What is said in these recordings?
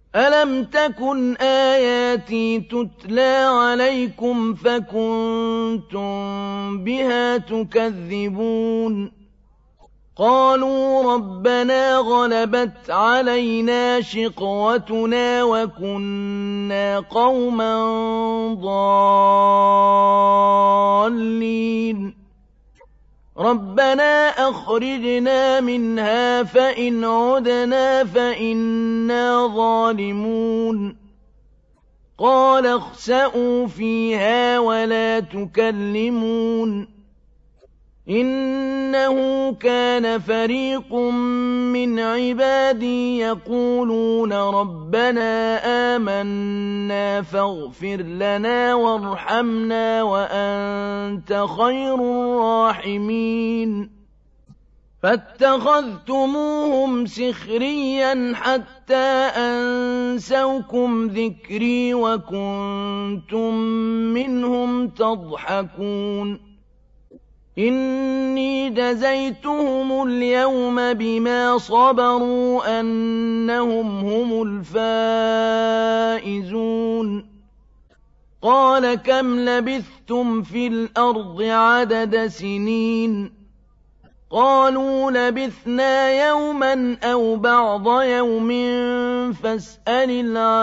أَلَمْ تَكُنْ آيَاتِي تُتْلَىٰ عَلَيْكُمْ فَكُنتُم بِهَا تُكَذِّبُونَ قَالُوا رَبَّنَا غَلَبَتْ عَلَيْنَا شِقْوَتُنَا وَكُنَّا قَوْمًا ضَالِّينَ رَبَّنَا أَخْرِجْنَا مِنْهَا فَإِنْ عُدْنَا فَإِنَّا ظَالِمُونَ قَالَ اخْسَئُوا فِيهَا وَلَا تُكَلِّمُونِ إِنَّهُ كَانَ فَرِيقٌ مِّنْ عِبَادِي يَقُولُونَ رَبَّنَا آمَنَّا فاغْفِرْ لَنَا وَارْحَمْنَا وَأَنتَ خَيْرُ الرَّاحِمِينَ فَاتَّخَذْتُمُوهُمْ سِخْرِيًّا حَتَّىٰ أَنسَوْكُمْ ذِكْرِي وَكُنتُم مِّنْهُمْ تَضْحَكُونَ إِنِّي جَزَيْتُهُمُ الْيَوْمَ بِمَا صَبَرُوا أَنَّهُمْ هُمُ الْفَائِزُونَ قَالَ كَمْ لَبِثْتُمْ فِي الْأَرْضِ عَدَدَ سِنِينَ قَالُوا لَبِثْنَا يَوْمًا أَوْ بَعْضَ يَوْمٍ فَاسْأَلِ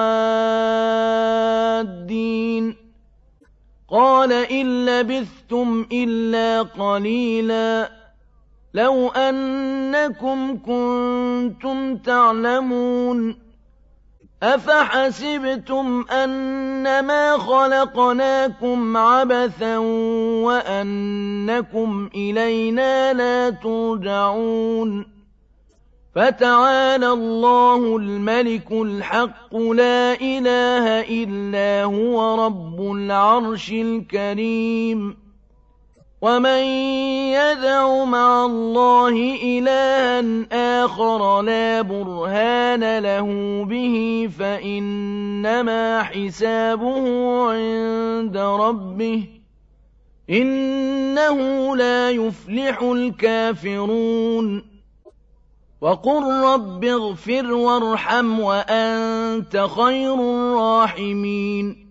الْعَادِّينَ قَالَ إِن لَّبِثْتُمْ إِلَّا قَلِيلًا لَّوْ أَنَّكُمْ كُنتُمْ تَعْلَمُونَ أَفَحَسِبْتُمْ أَنَّمَا خَلَقْنَاكُمْ عَبَثًا وَأَنَّكُمْ إِلَيْنَا لَا تُرْجَعُونَ فَتَعَالَى اللَّهُ الْمَلِكُ الْحَقُّ لَا إِلَٰهَ إِلَّا هُوَ رَبُّ الْعَرْشِ الْكَرِيمِ وَمَن يَدْعُ مَعَ اللَّهِ إِلَٰهًا آخَرَ لَا بُرْهَانَ لَهُ بِهِ فَإِنَّمَا حِسَابُهُ عِندَ رَبِّهِ ۚ إِنَّهُ لَا يُفْلِحُ الْكَافِرُونَ وَقُل رَّبِّ اغْفِرْ وَارْحَمْ وَأَنتَ خَيْرُ الرَّاحِمِينَ